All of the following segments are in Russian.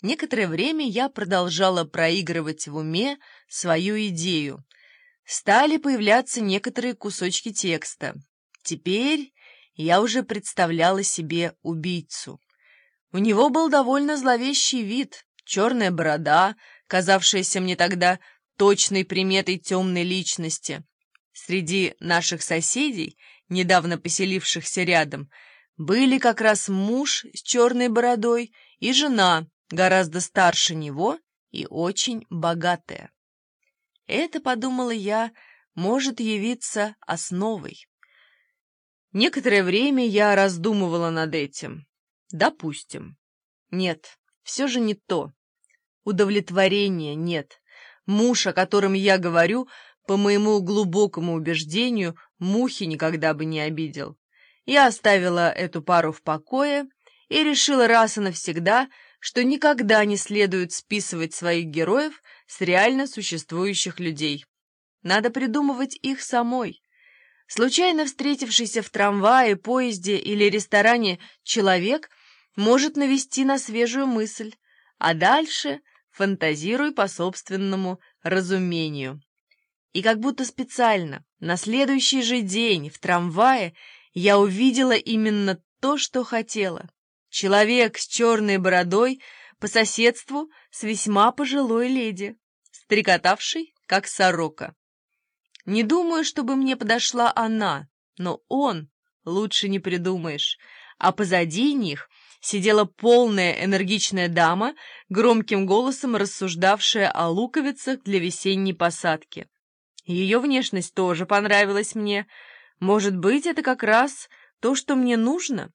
Некоторое время я продолжала проигрывать в уме свою идею. Стали появляться некоторые кусочки текста. Теперь я уже представляла себе убийцу. У него был довольно зловещий вид, черная борода, казавшаяся мне тогда точной приметой темной личности. Среди наших соседей, недавно поселившихся рядом, были как раз муж с черной бородой и жена, гораздо старше него и очень богатая. Это, подумала я, может явиться основой. Некоторое время я раздумывала над этим. Допустим. Нет, все же не то. Удовлетворения нет. Муж, о котором я говорю, по моему глубокому убеждению, мухи никогда бы не обидел. Я оставила эту пару в покое и решила раз и навсегда, что никогда не следует списывать своих героев с реально существующих людей. Надо придумывать их самой. Случайно встретившийся в трамвае, поезде или ресторане человек может навести на свежую мысль, а дальше фантазируй по собственному разумению. И как будто специально, на следующий же день в трамвае я увидела именно то, что хотела. Человек с черной бородой по соседству с весьма пожилой леди, стрекотавшей, как сорока. Не думаю, чтобы мне подошла она, но он, лучше не придумаешь. А позади них сидела полная энергичная дама, громким голосом рассуждавшая о луковицах для весенней посадки. Ее внешность тоже понравилась мне. Может быть, это как раз то, что мне нужно?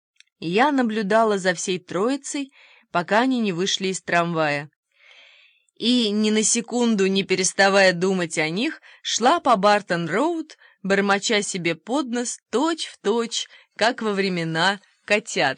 Я наблюдала за всей троицей, пока они не вышли из трамвая. И ни на секунду не переставая думать о них, шла по Бартон-Роуд, бормоча себе под нос точь-в-точь, как во времена котят.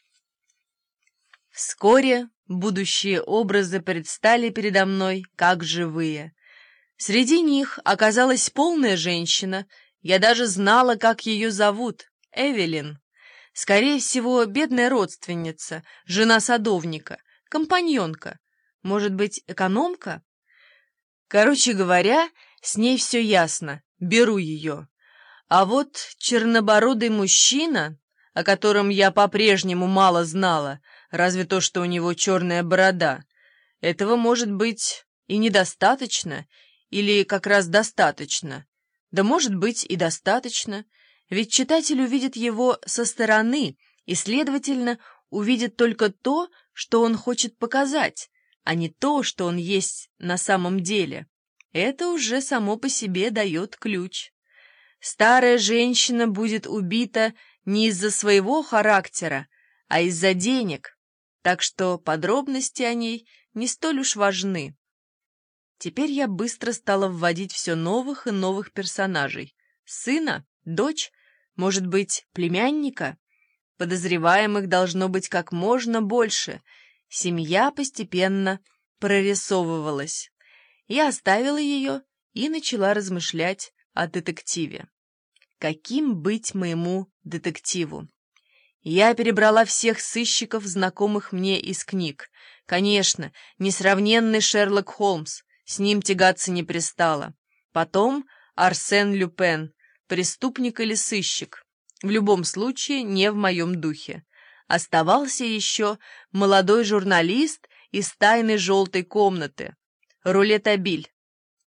Вскоре будущие образы предстали передо мной как живые. Среди них оказалась полная женщина, я даже знала, как ее зовут — Эвелин. Скорее всего, бедная родственница, жена садовника, компаньонка, может быть, экономка? Короче говоря, с ней все ясно, беру ее. А вот чернобородый мужчина, о котором я по-прежнему мало знала, разве то, что у него черная борода, этого может быть и недостаточно, или как раз достаточно. Да может быть и достаточно, ведь читатель увидит его со стороны и, следовательно, увидит только то, что он хочет показать, а не то, что он есть на самом деле. Это уже само по себе дает ключ. Старая женщина будет убита не из-за своего характера, а из-за денег, так что подробности о ней не столь уж важны. Теперь я быстро стала вводить все новых и новых персонажей. Сына, дочь, может быть, племянника? Подозреваемых должно быть как можно больше. Семья постепенно прорисовывалась. Я оставила ее и начала размышлять о детективе. Каким быть моему детективу? Я перебрала всех сыщиков, знакомых мне из книг. Конечно, несравненный Шерлок Холмс, с ним тягаться не пристало. Потом Арсен Люпен, преступник или сыщик. В любом случае, не в моем духе. Оставался еще молодой журналист из тайной желтой комнаты, Рулетабиль.